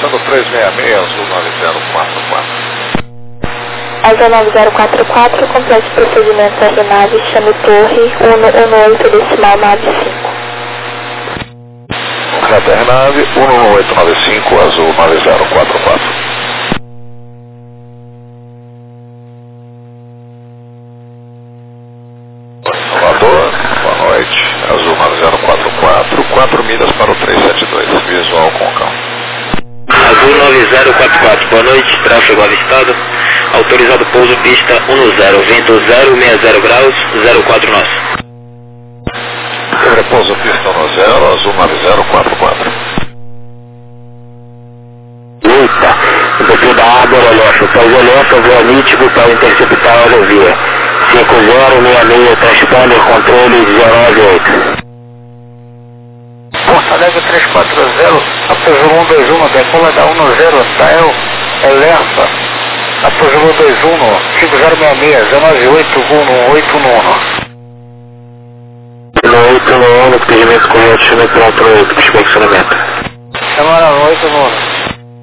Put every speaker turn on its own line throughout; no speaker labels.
Pistando 366, azul 9044.
Azul 9044, complete procedimento RNAV, chame torre 118 decimal 95.
Correto, RNAV 11895, azul 9044. Salvador, boa noite, azul 9044, 4 milhas para o 372, visual com calma.
Azul 9044, boa noite, tráfego avistado, autorizado pouso pista 10, vento 060 graus, 04 nosso.
Repouso pista 10, azul 9044.
Eita, desceu da água, Olhofa, Olhofa, voa nítido para interceptar a rodovia. 5066, transponder, controle 098.
Porto Alegre 340, Apogeu 121, decola da 10, Tael, Elerfa, Apogeu 21, 5066, 098,
181, pedimento correto, chame pronto, inspecionamento.
Semana 89.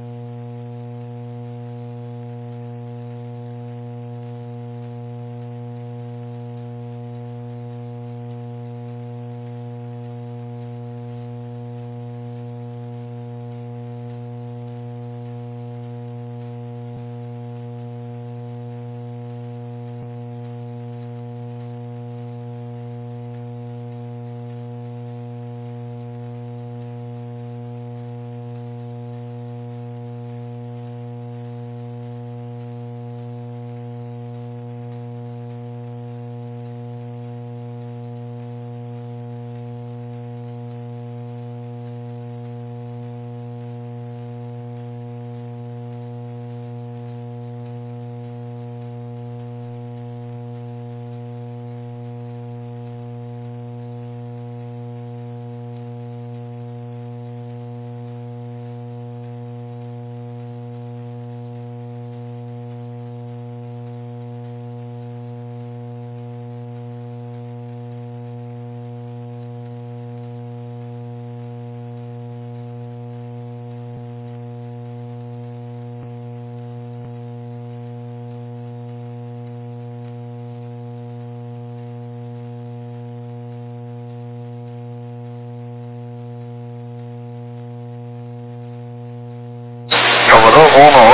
Salvador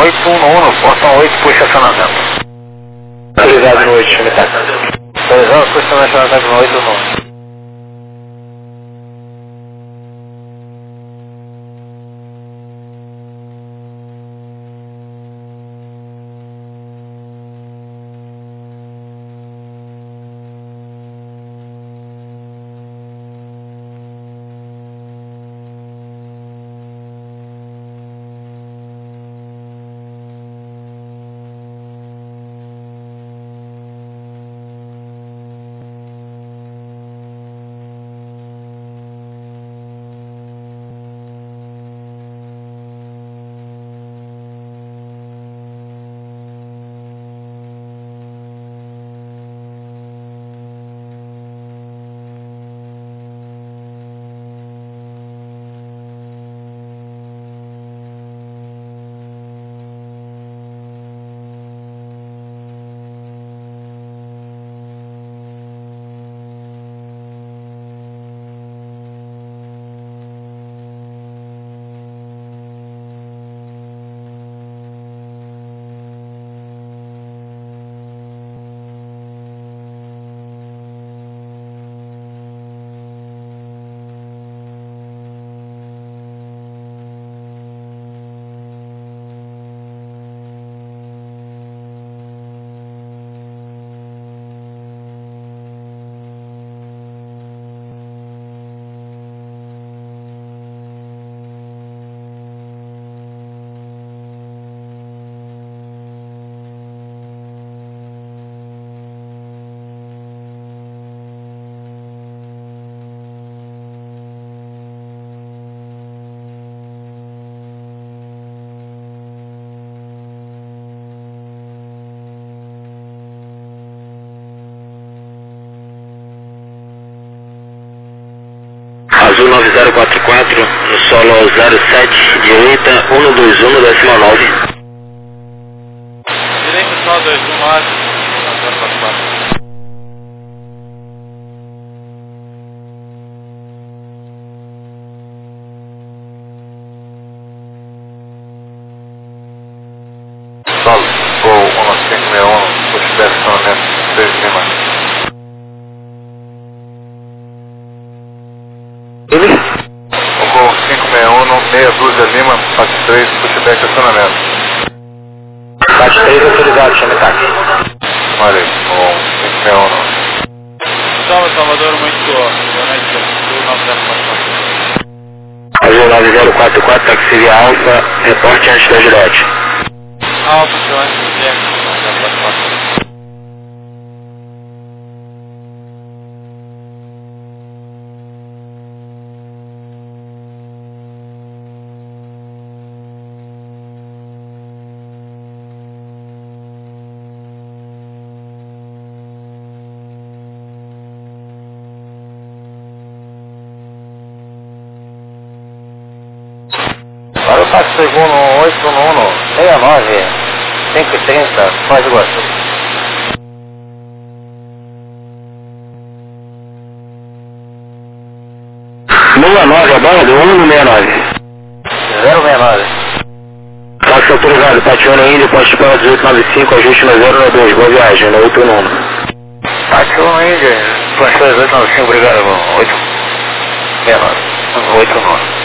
1811, portão 8, puxa acionamento.
Autorizado no 8, chame tá.
Autorizado, puxa acionamento no 89.
Azul 044, no solo 07, direita 121, décima 9.
Direita só 219, 044.
Solo, Gol 1561, pushback estacionamento 3 Lima.
Ele?
O Gol 561, meia dúzia Lima, faixa 3, pushback estacionamento.
Faixa 3 autorizado, chame táxi.
Olha aí, Gol 561.
Salvador, muito boa noite, do 9044.
Azul 9044, táxi via Alfa, reporte antes da Gillette.
Alfa, seu antes do Jack, 9044.
Para o táxi segundo 811, 69, 530, Foz do Iguaçu. a bordo, 169. 069. Táxi autorizado, Tatiana Índia, posto pela 1895, ajuste no 092, boa viagem, no 891. Tatiana Índia, posto pela 1895, obrigado, 869. 89.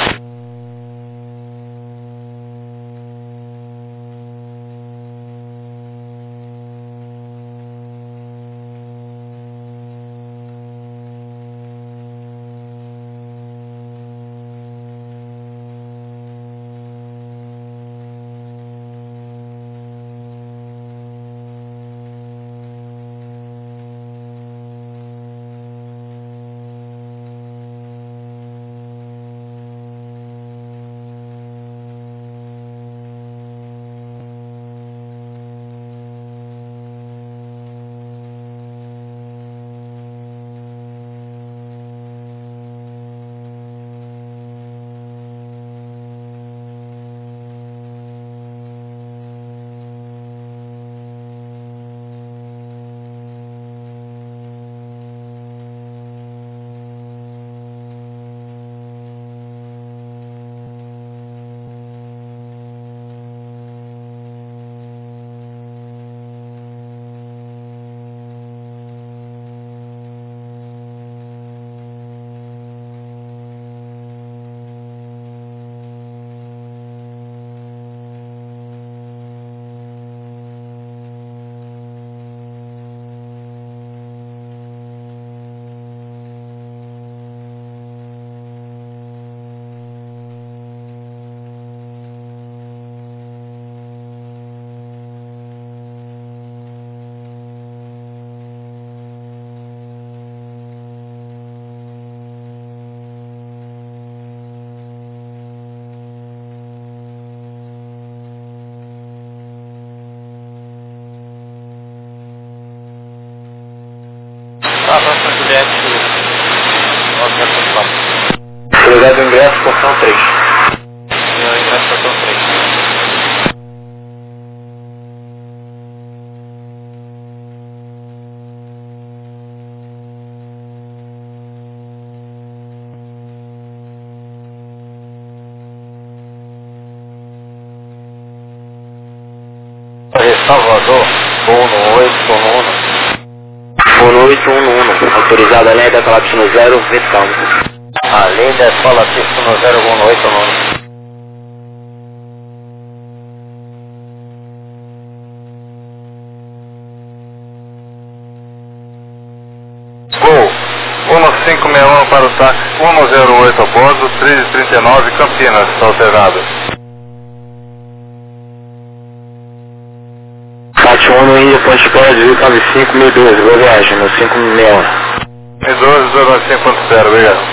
Próxima Juliette, 9044.
Obrigado, ingresso, portão 3.
Ingresso portão 3.
Salvador, Fono 811. Fono 811, autorizado além da colapso no 0, vento calmo. Além da colapso no 0, Fono 811.
Gol 1561 para o táxi 108 a bordo, 1339 Campinas, alternado.
Tatiana Índia, Ponte Pé, 1895, 1012, boa viagem, no 561.
12, 095.0, obrigado.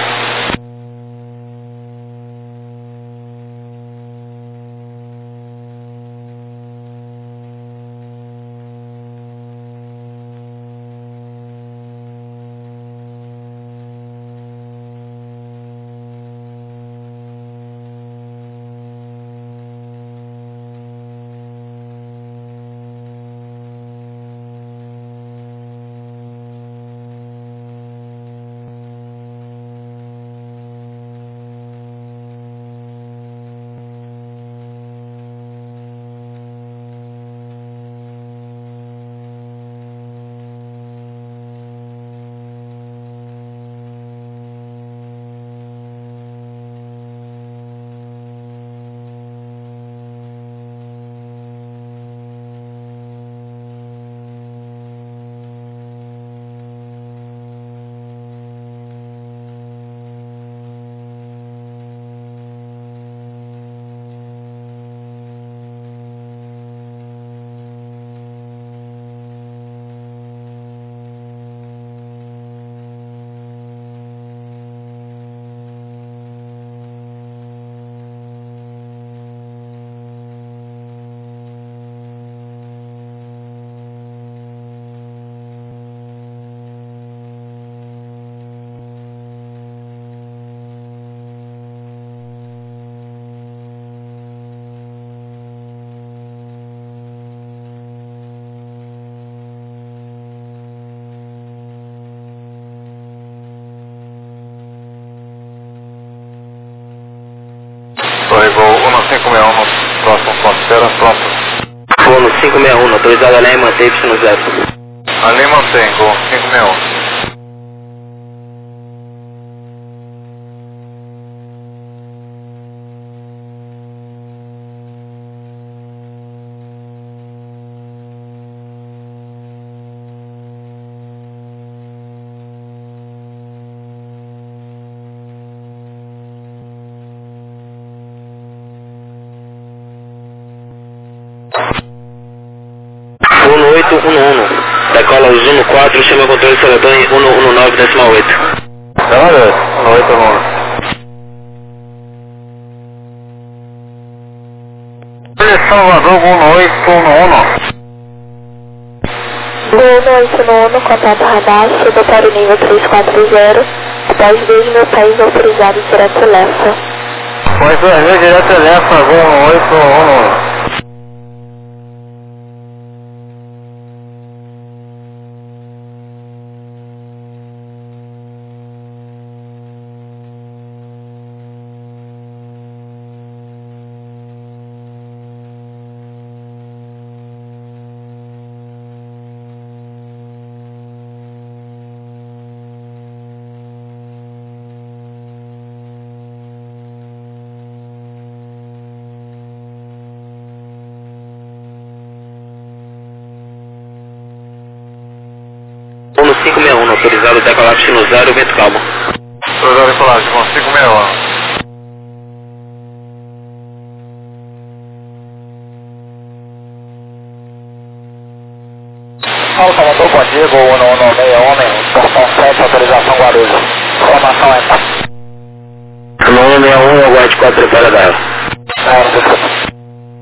561 no próximo ponto, espera pronto.
Fono 561, autorizado a linha e manter Y0.
Ali mantém, Gol 561.
Fono 811, decola o Zuno 4, chama controle de Salvador em 119,8.
Olha, no 811. Salvador, Gol no 811.
Gol no 891, contato radar, chega para o nível 340, após 2.000 pés autorizados direto Lefa.
Pode trazer direto Lefa, Gol no 811.
Fono 561, autorizado a decolar destino 0, vento calmo.
Autorizado a decolagem, Gol 561. Fala, Salvador, bom dia, Gol 116, portão 7, autorização Guarulhos. Informação entra.
161, aguarde 4 para dar.
Desculpa.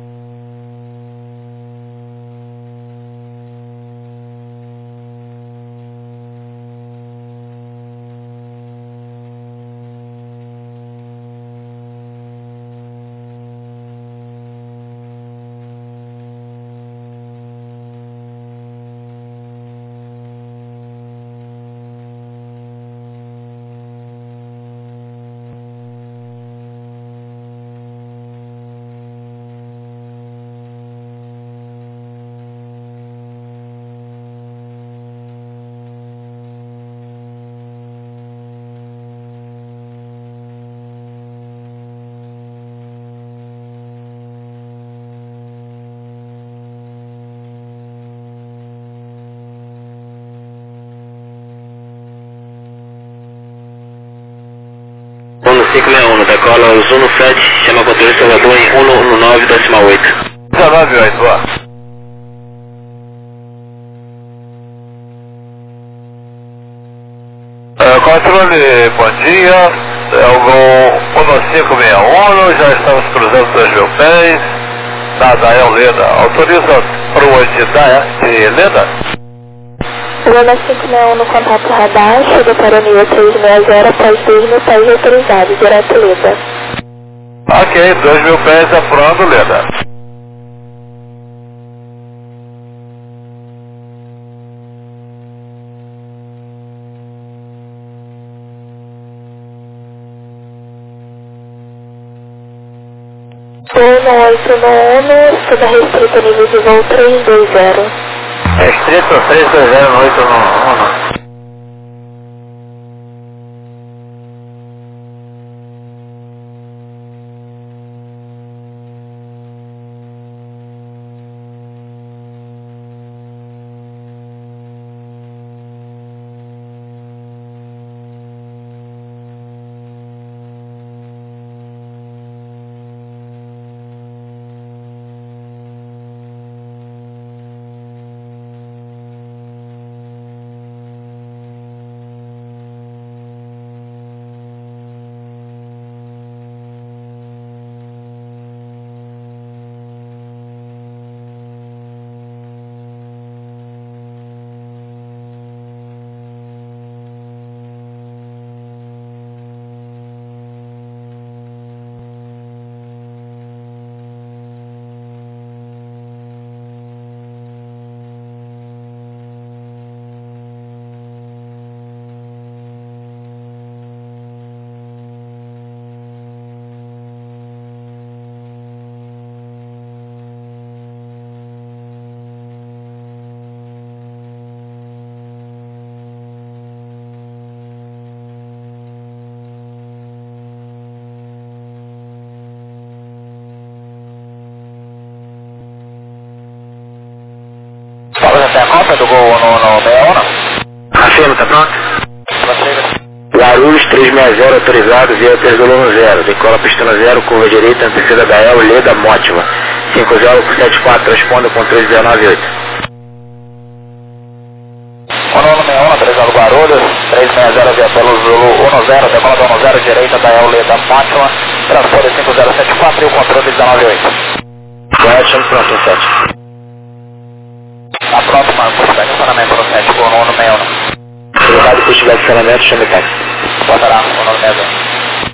Fono 561, decola o Zuno 7, chama controle de Salvador em 119,8.
198, boa. Controle, bom dia. É o Gol 1561, já estamos cruzando 2.000 pés. Da Dael Leda. Autoriza para o 8 da Este Leda.
Gol no 561 no contato radar, chega para o nível 360, após 2.000 pés autorizados direto Leda.
Ok, 2.000 pés apurando Leda.
Gol no 891, chega restrito nível de voo 320.
Restrito 320 no 891.
Alfa do Gol no 61. Afirma, tá pronto? Guarulhos 360 autorizado, via 3 decola pistona 0, curva direita, anteceda HL, Leda, Mótiva. 5074, responda com 398. Ono 61, 30 Guarulhos, 360 via pelo Zulu 10, decola 10, direita da HL, Leda, Mótiva, transporte 5074 e o controle 198. Correto, chama pronto, 7. Tá pronto, Marcos, pega o estacionamento no 7, com o Ono 61. Obrigado por estiver de estacionamento, chame o táxi. Botará, o Ono 61.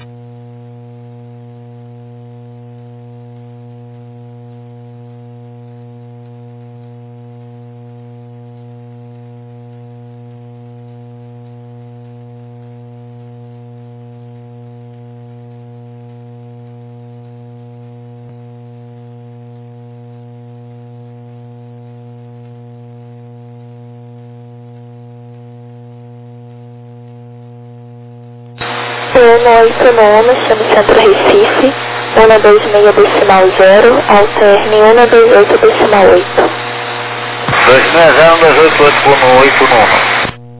Ono 89, chame Centro Recife, 126 decimal 0, alterne 128 decimal 8.
260, 288 por 8 no 1.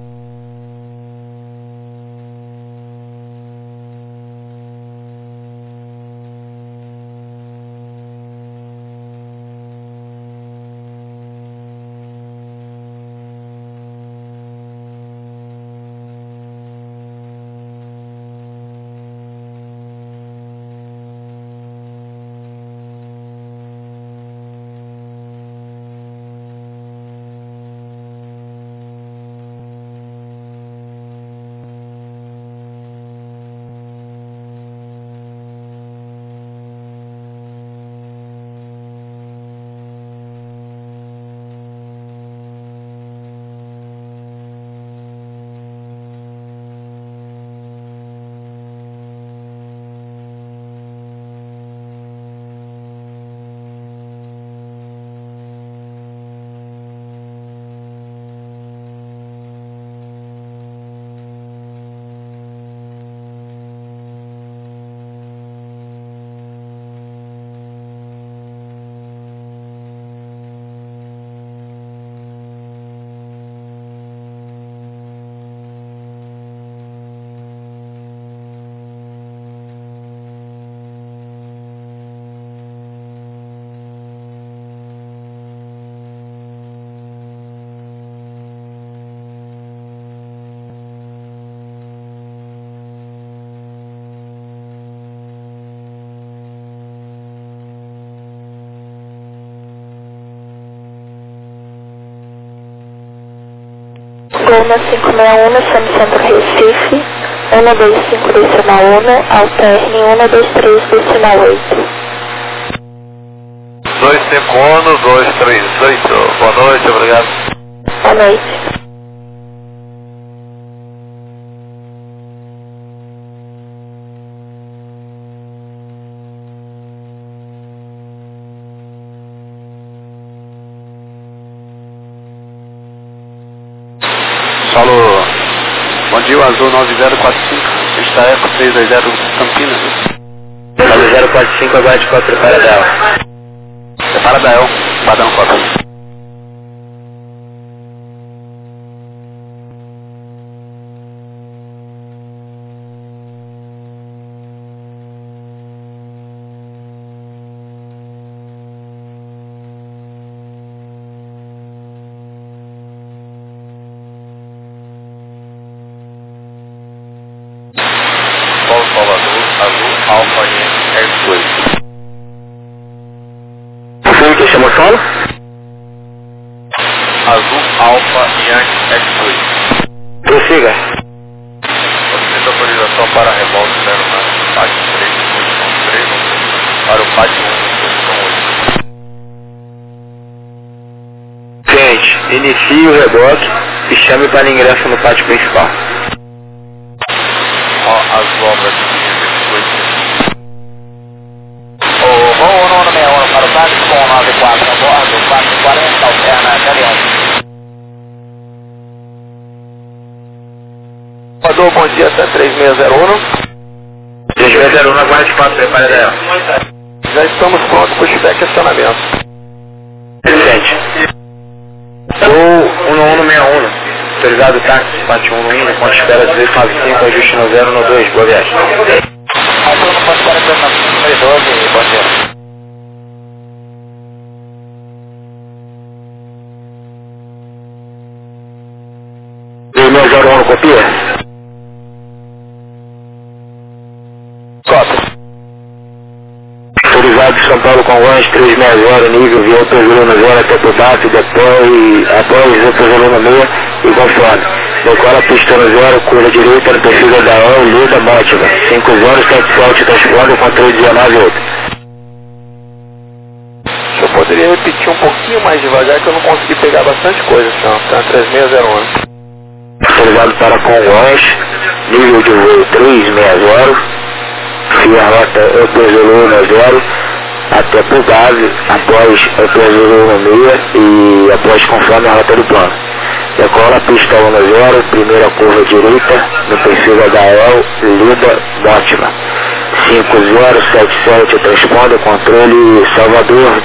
Goma 561, chame Centro Recife, 125 decimal 1, alterne 123 decimal 8.
251, 238. Boa noite, obrigado.
Boa noite.
Solo, bom dia, o Azul 9045, está Eco 320 Campinas. 9045, aguarde 4, prepara Del. Prepara Del, padrão 4.
Azul, Alfa e X2.
Sim, que chamou solo?
Azul, Alfa e X2.
Prossiga.
Solicito autorização para remoto 0 na PAT 3, para o PAT 1,
Gente, inicie o reboque e chame para ingresso no pátio principal.
As obras de
Voo 161 para o táxi com 94 a bordo, 440, alterna Galeão.
Salvador, bom dia, até 3601.
3601, aguarde 4, prepare Galeão.
Já estamos prontos para o feedback questionamento.
Excelente. Voo Autorizado táxi, parte 1 no Índia, ponto de espera 1895, ajuste no 012, boa viagem.
Ator no ponto de espera 12, bom dia.
Copia? Copia. Autorizado de São Paulo Congonhas 360, nível via Pesoluna 0 até por baixo, após o Pesoluna 6 e conforme. Decola pista no 0, curva direita no perfil da DAO, Lida Mótiva. 5077, transponder, controle 198.
Eu poderia repetir um pouquinho mais devagar que eu não consegui pegar bastante coisa, senhor. Tá 3601.
Autorizado para Congonhas, nível de voo 360, via rota Pesoluna 0, até por base, após Pesoluna 6 e após conforme a rota do plano. Decola pista 10, primeira curva direita, no perfil da DAEL, Lida Mótima. 5077, transponder, controle Salvador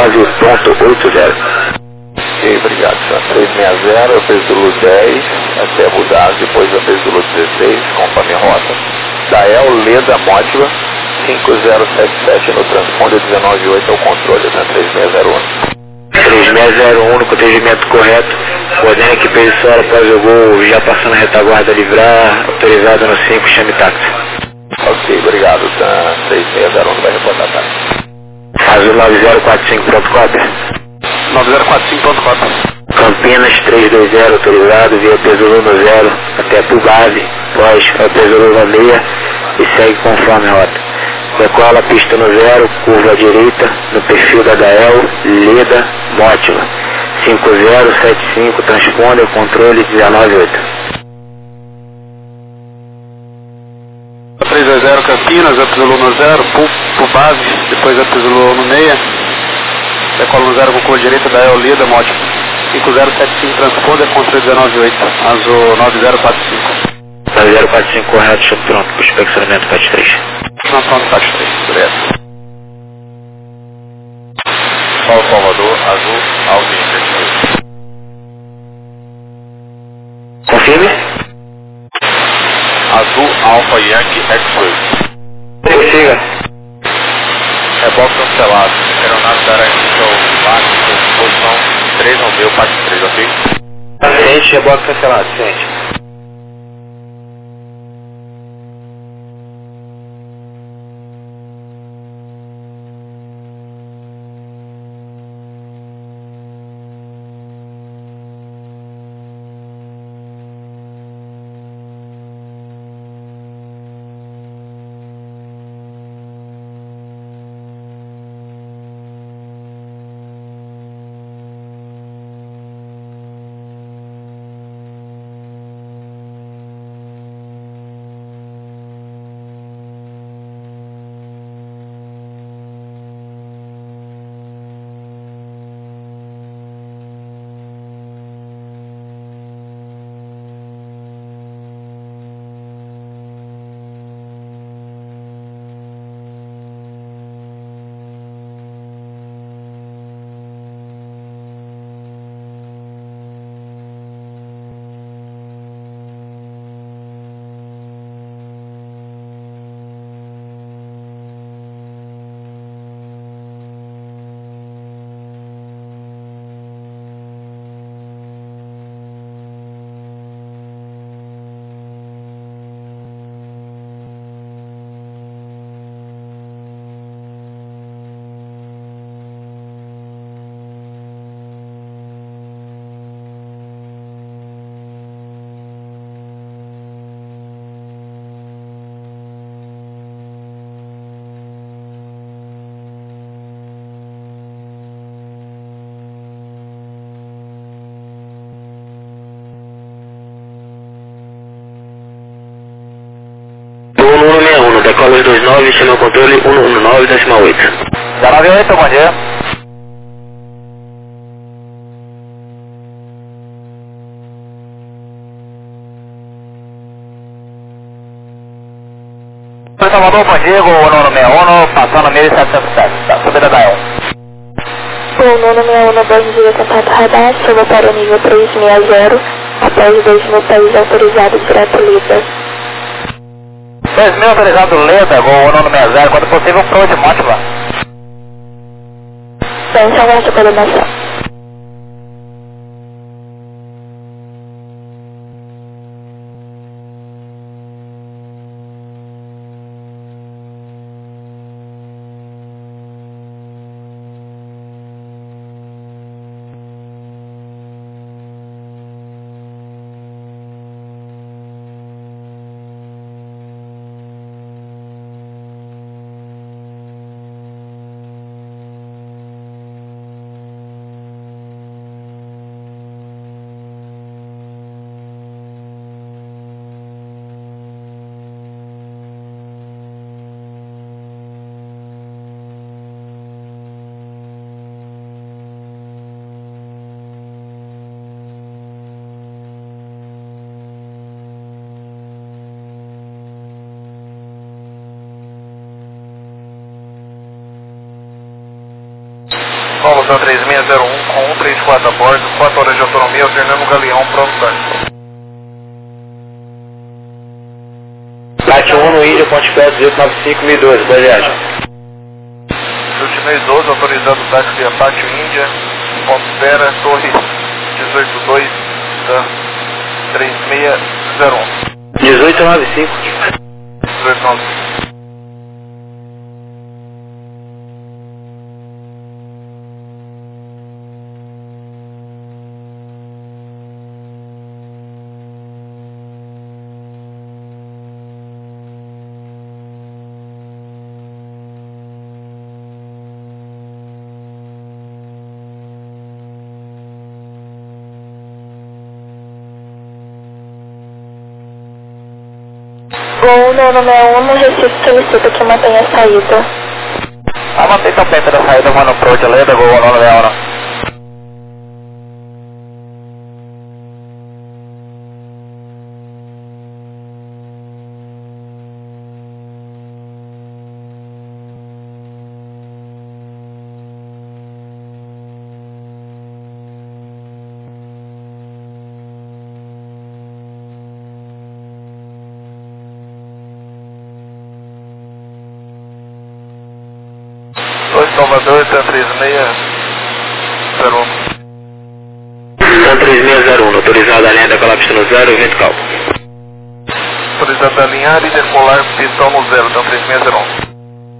19.80.
Ok, obrigado, senhor. 360, eu fiz do Lu 10, até Abu Dhabi, depois eu fiz do Lu 16, conforme a rota. DAEL, Leda, Mótiva, 5077 no transponder, 198 é o controle, né? 3601.
3601 no procedimento correto, ordena que pessoal após o gol, já passando a retaguarda livrar, autorizado no 5, chame táxi.
Ok, obrigado, tá? 3601 vai reportar táxi.
Azul 9045, pronto, cópia.
9045.4.
Campinas 320, autorizado via Pesoluna 0 até por base, pós Pesoluna 6 e segue conforme a rota. Decola pista no 0, curva à direita, no perfil da DAEL, Leda, Mótiva. 5075, transponder, controle 198.
320 Campinas, Pesoluna 0, por base, depois Pesoluna 6. Decola no 0 com curva direita, DAEL, Leda, Mótiva. 5075, transponder, controle 198, azul 9045.
9045 correto, chamo pronto, para o inspecionamento PAT 3.
Não, pronto, PAT 3, direto. Sol Salvador, azul, Alfa Yankee.
Confirme.
Azul, Alfa Yankee X-Ray.
Prossiga.
Reboque cancelado. Aeronave dará início ao VAC, posição 3 no meu, PAT 3, ok?
Ciente, reboque cancelado, ciente. Decola 29, chama o controle 119.8.
198, bom dia. Salvador, bom dia, Gol 961, passando 1707, tá, subida da EL.
Gol 961, bom dia, contato radar, chegou para o nível 360, Após 2000 país autorizado direto líder.
2000 autorizado Leda, Gol 160, quando possível pro de Mótiva.
Sem aguarde a coordenação.
Paulo 3601 com 134 a bordo, 4 horas de autonomia, alternando o Galeão pronto.
Bate 1 no Índia, Ponte Pé 1895, 1012, boa viagem.
Ultimei 12, autorizado o táxi via Pátio Índia, ponto espera, torre 182 da 3601.
1895.
1895.
Gol 961 no Recife solicita que mantenha a saída.
Mantém a penta da saída, mano, pro de Leda, Gol 961.
Salvador, 3601.
3601, autorizado a linha pela pista no 0, vento calmo.
Autorizado a alinhar e decolar pistão no 0, 3601.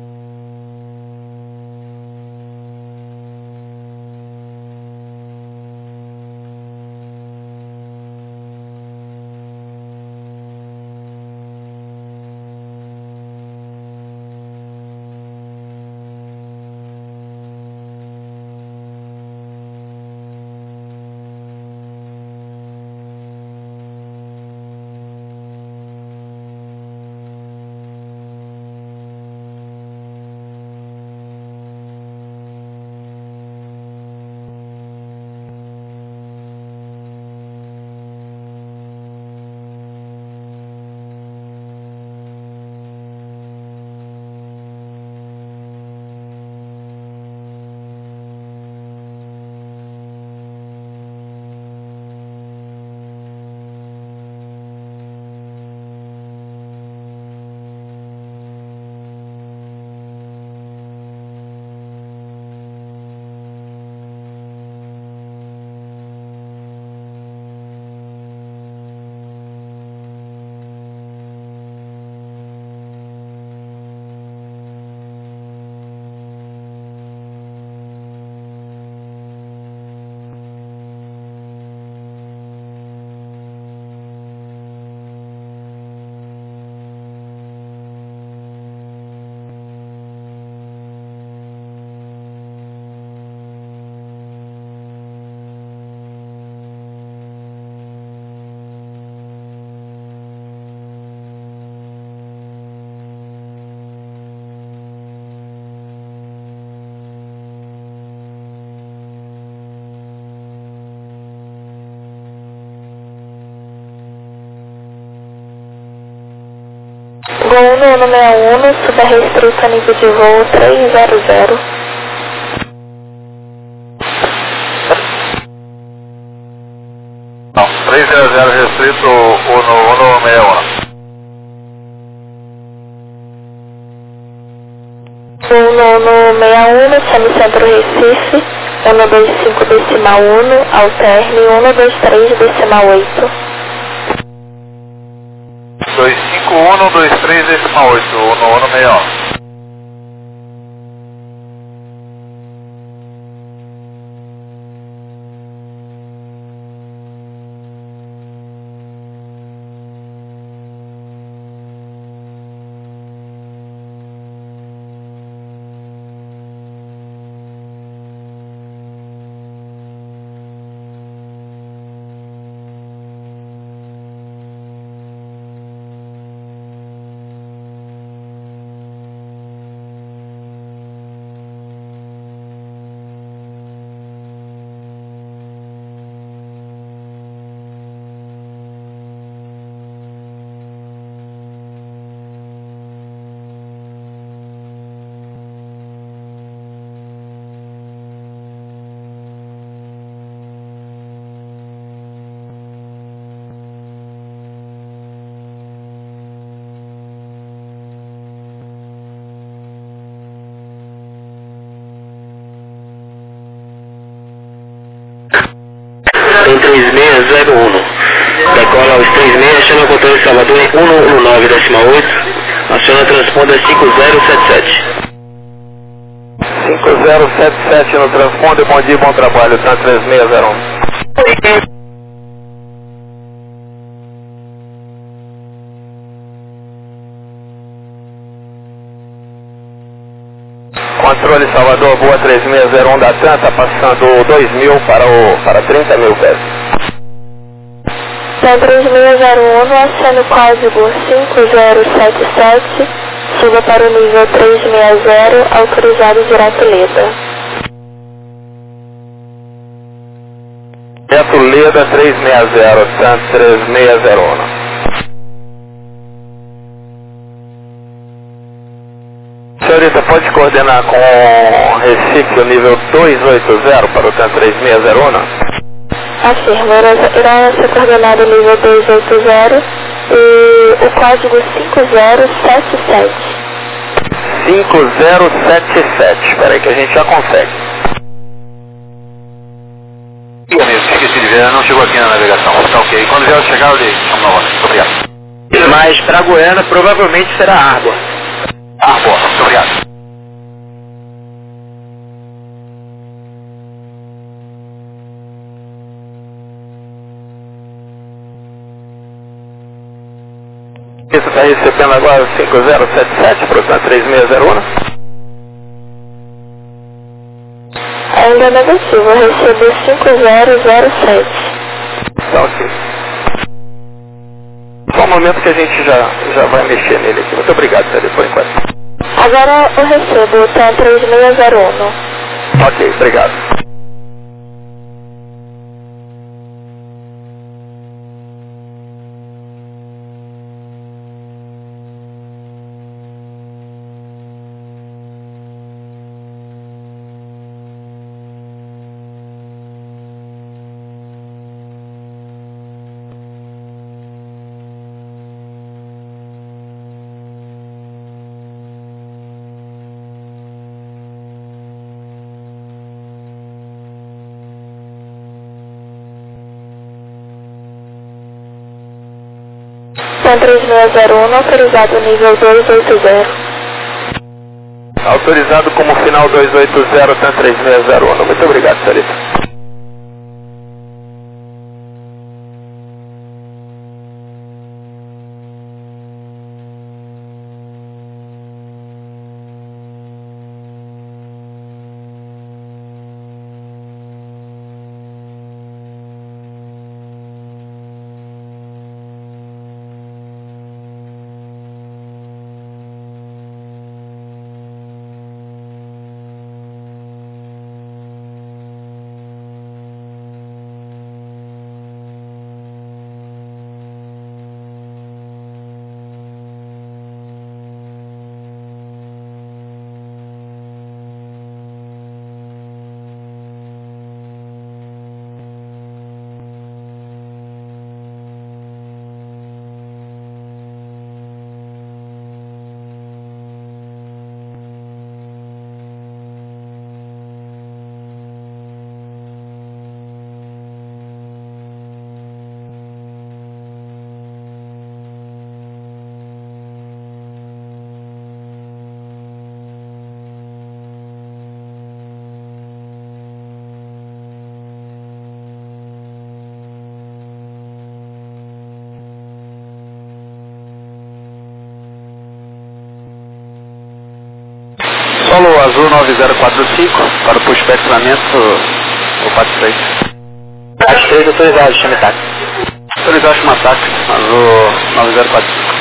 Gol 961, suba restrito a nível de voo 300.
Não, 300. 360 restrito 1161.
1161, Semicentro Recife, 125 decimal 1, alterne 123 decimal 8.
25123 decimal 8, 1161.
Tem 3601. Decola aos 36, chama o controle Salvador em 119 decimal 8. Aciona transponder 5077.
5077 no transponder, bom dia, bom trabalho, tá 3601. Controle Salvador, boa 3601 da TAM, tá passando 2.000 para 30.000 pés.
TAM 3601, acene o código 5077, suba para o nível 360, autorizado direto Leda.
Direto Leda 360, TAM 3601. Senhorita, pode coordenar com Recife o nível 280 para o TAM 3601?
Afirmo, irá ser coordenado o nível 280 e o código 5077.
5077, espera aí que a gente já consegue. Esqueci de ver, não chegou aqui na navegação. Tá ok, quando vier chegar eu lhe chamo novamente. Obrigado.
Mas para Goiânia provavelmente será água.
Boa, muito obrigado. Você está recebendo agora o 5077 para o TAM 3601?
Ainda negativo, eu recebi 5007.
Tá ok. Só um momento que a gente já vai mexer nele aqui. Muito obrigado, Sérgio, por enquanto.
Agora eu recebo o TAM 3601.
Ok, obrigado.
TAM 3601, autorizado nível 280.
Autorizado como final 280, TAM 3601. Muito obrigado, senhorita.
Azul 9045, para o pushback treinamento, o 43. As 3 autorizados, chama ataque. Autorizado, chama ataque, Azul 9045.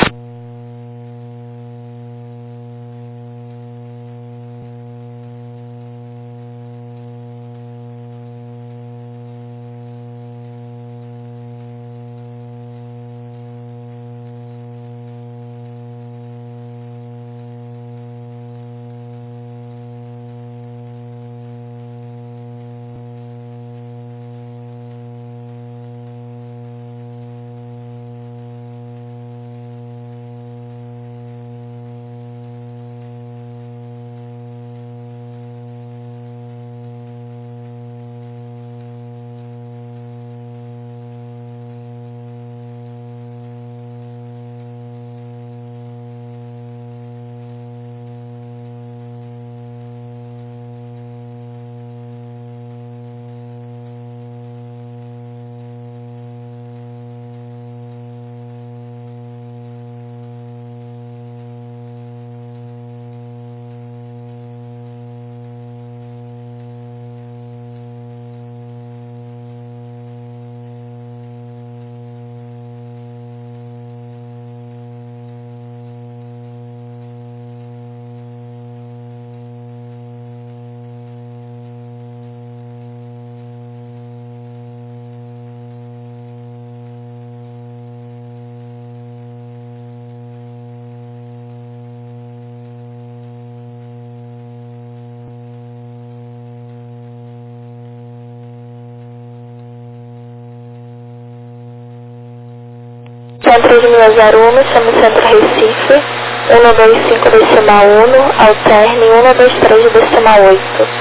Centro de 601, chama Centro Recife, 125 decimal 1, alterne 123 decimal 8.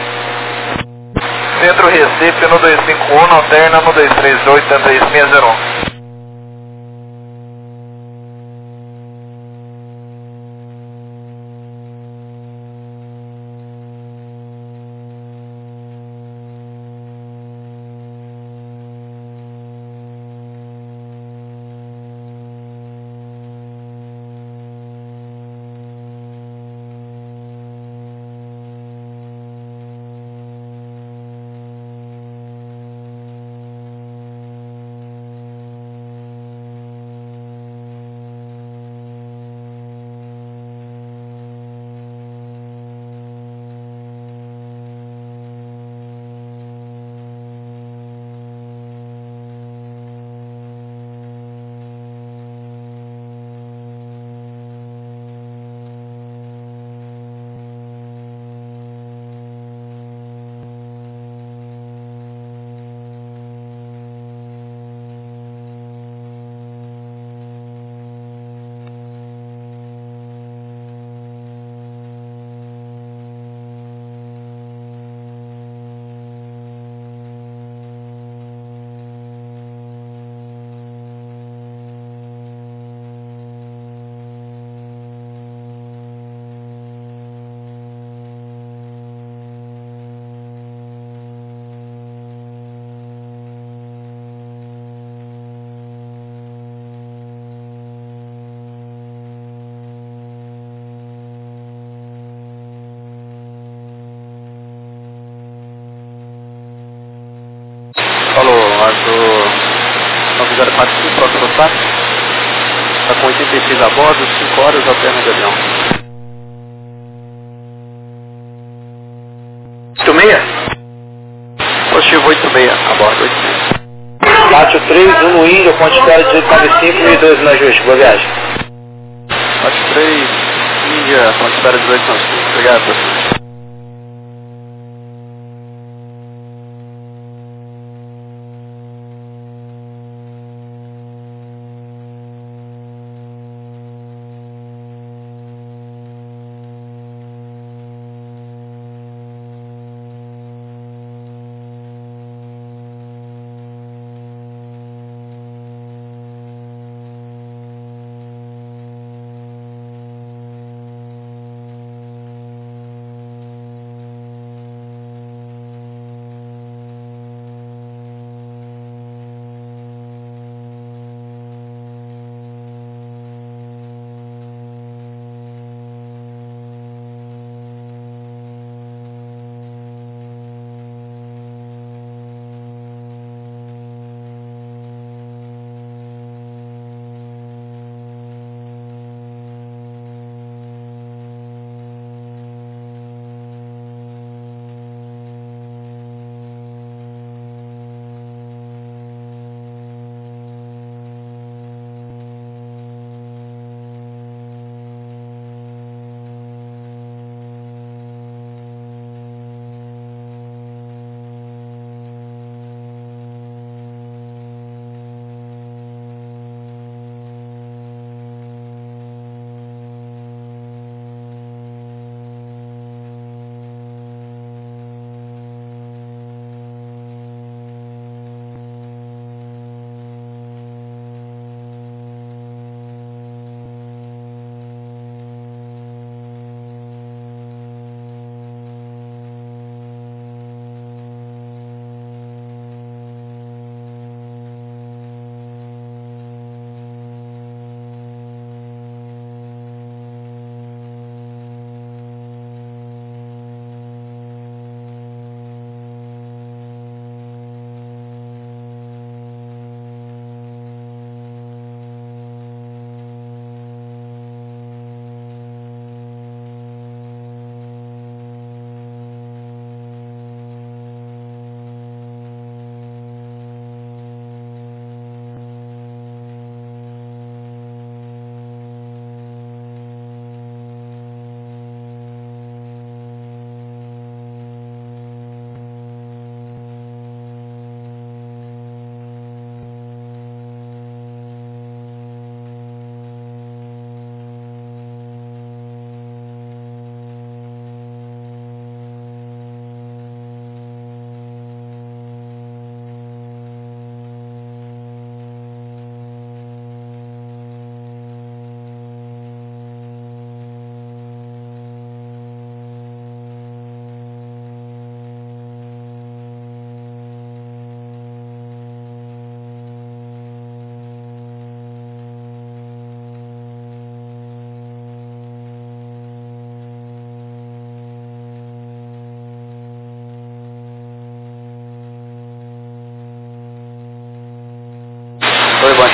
Centro Recife 1251, alterna 1238, Andrés 601.
Falou, Azul 9045, próximo ataque. Está com 86 a bordo, 5 horas, alterna de avião. 86? Positivo 86, a bordo 86. Bate o 3, 1 no Índio, ponte espera 1895 e 2 na Justo, boa viagem. Bate o 3, Índia, ponte espera 1895, obrigado.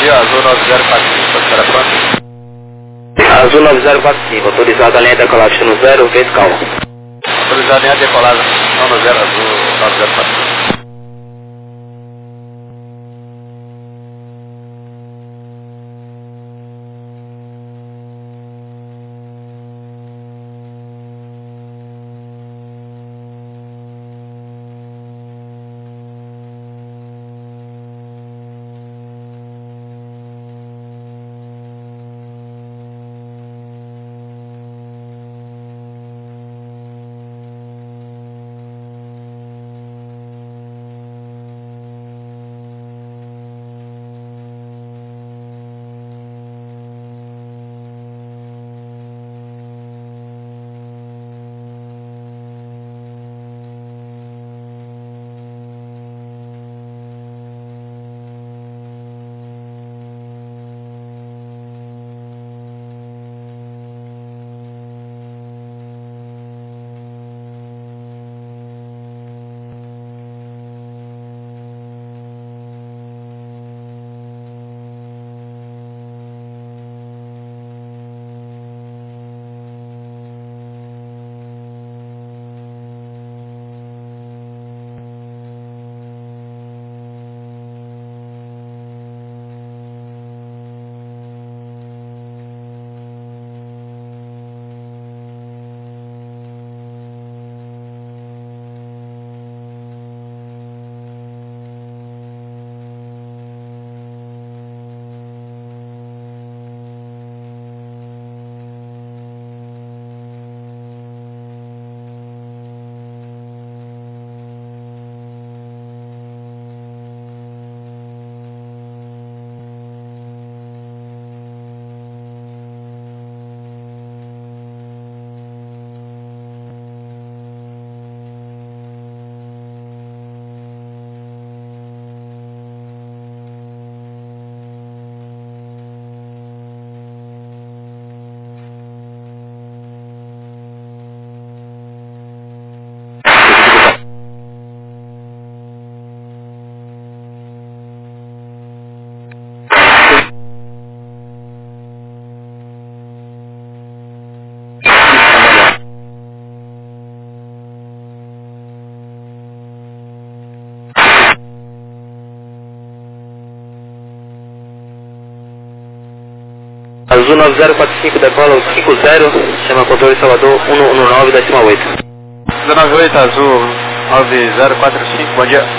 dia, Azul 9045, espera pronto.
Azul 9045, autorizado a linha de decolagem no 0, vez calma.
Autorizado a linha de decolagem, não no 0, Azul 9045.
Azul 9045, decola 50, chama controle Salvador 119,8.
198, Azul 9045, bom dia.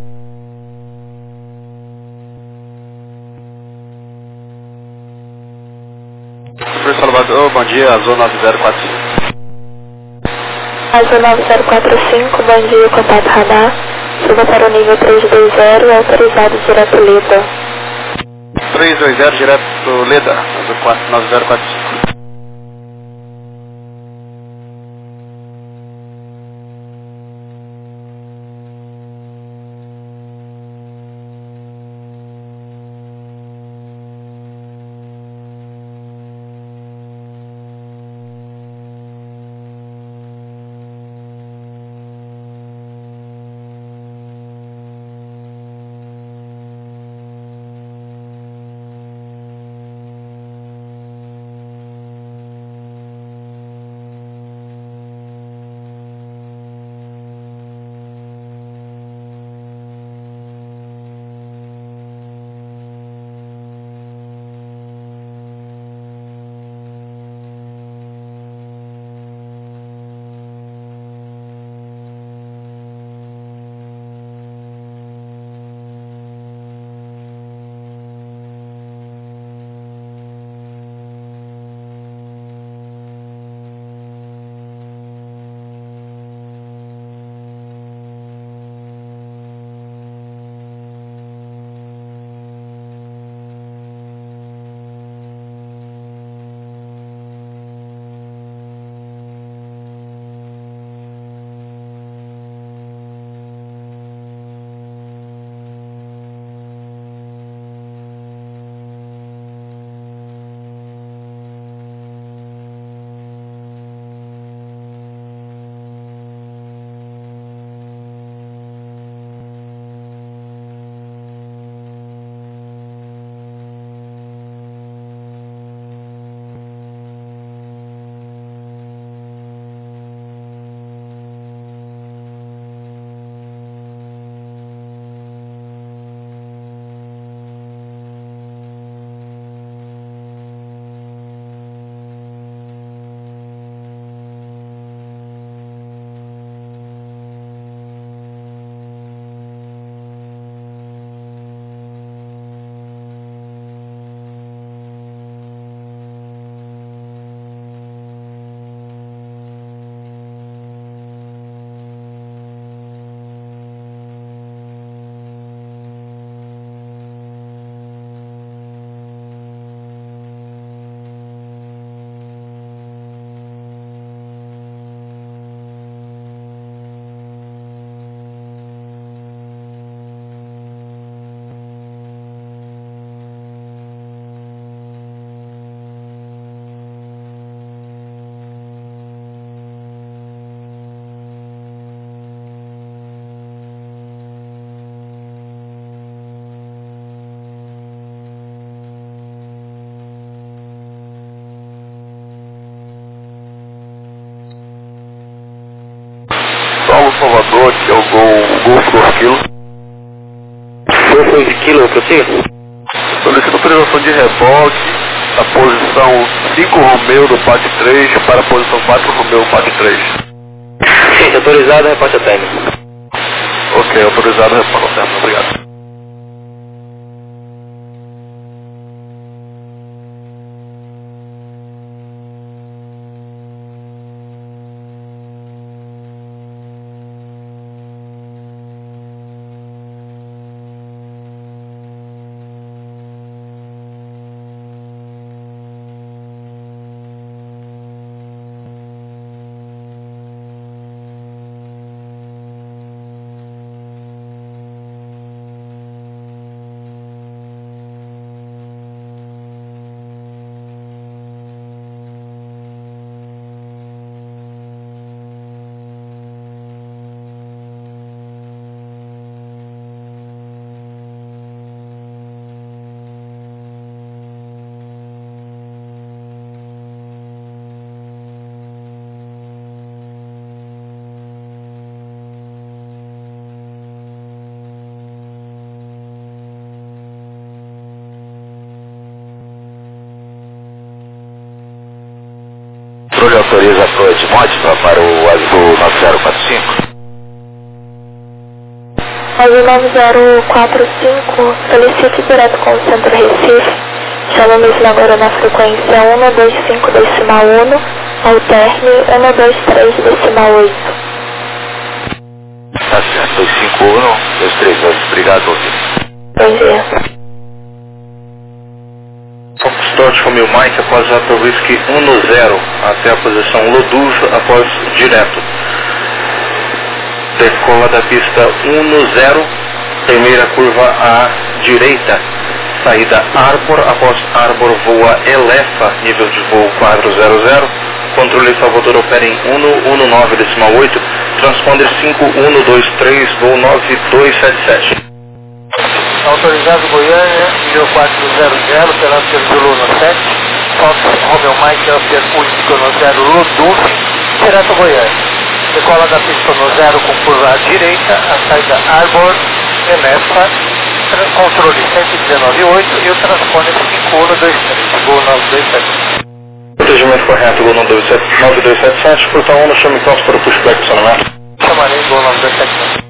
Controle Salvador, bom dia, Azul 9045.
Azul 9045, bom dia, contato radar. Suba para o nível 320, autorizado direto Leda.
320, direto Leda, Azul 9045.
Salvador, que é o Golf Kilo.
Golf de Kilo, que eu tenho?
Solicito autorização de reboque da posição 5 Romeu do PAC 3 para a posição 4 Romeu PAC 3.
Sim, autorizado, repórter técnico.
Ok, autorizado, repórter técnico, obrigado.
Controle autoriza para o Edmótica para o azul 9045.
Azul 9045, solicite direto com o Centro Recife. Chamamos agora na frequência 125.1, alterne 123.8.
Tá certo, 251, 232, obrigado, ouvido.
Bom dia.
Foxtrot Romeo Mike após a Whisky 10 até a posição Lodujo após direto. Decola da pista 10, primeira curva à direita. Saída Arbor, após Arbor voa Elefa, nível de voo 400. Controle Salvador opera em 119.8, transponder 5123, voo 9277.
Autorizado Goiânia, nível 400, pela Zulu no 7, Fox Romeo Mike, Alter 150, Luduf, direto Goiânia. Decola da pista no 0 com curva à direita, a saída Arbor, Elefa, controle 119.8 e o transponder 5123, Gol 927.
Protegimento correto, Gol 9277, portal 1 no chame Cross para o pushback, Sonamar.
Chamarei Gol 927.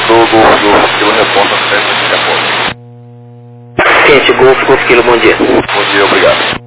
Salvador, Golfo, Kilo, reporta 7 de apoio.
Ciente, Golfo, Kilo, bom dia.
Bom dia, obrigado.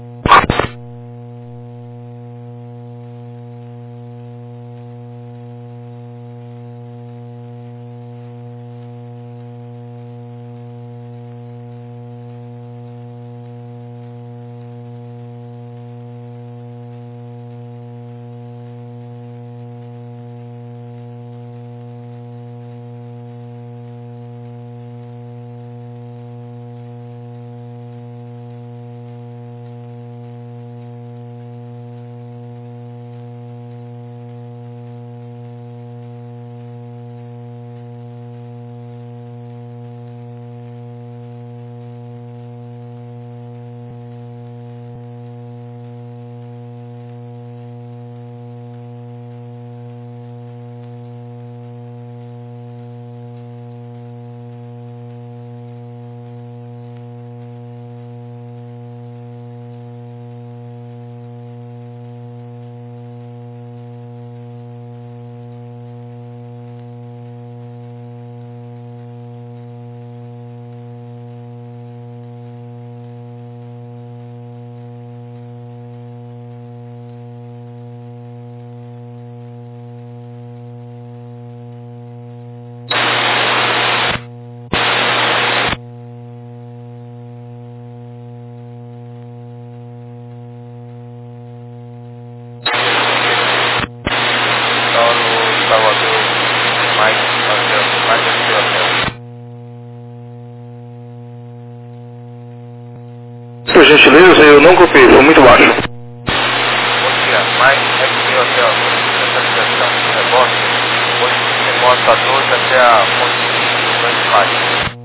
Por gentileza, eu não copiei, foi muito baixo.
Bom dia, Mike, XB Hotel, essa ligação de rebote, hoje remota 12 até a Ponte do Grande Parque.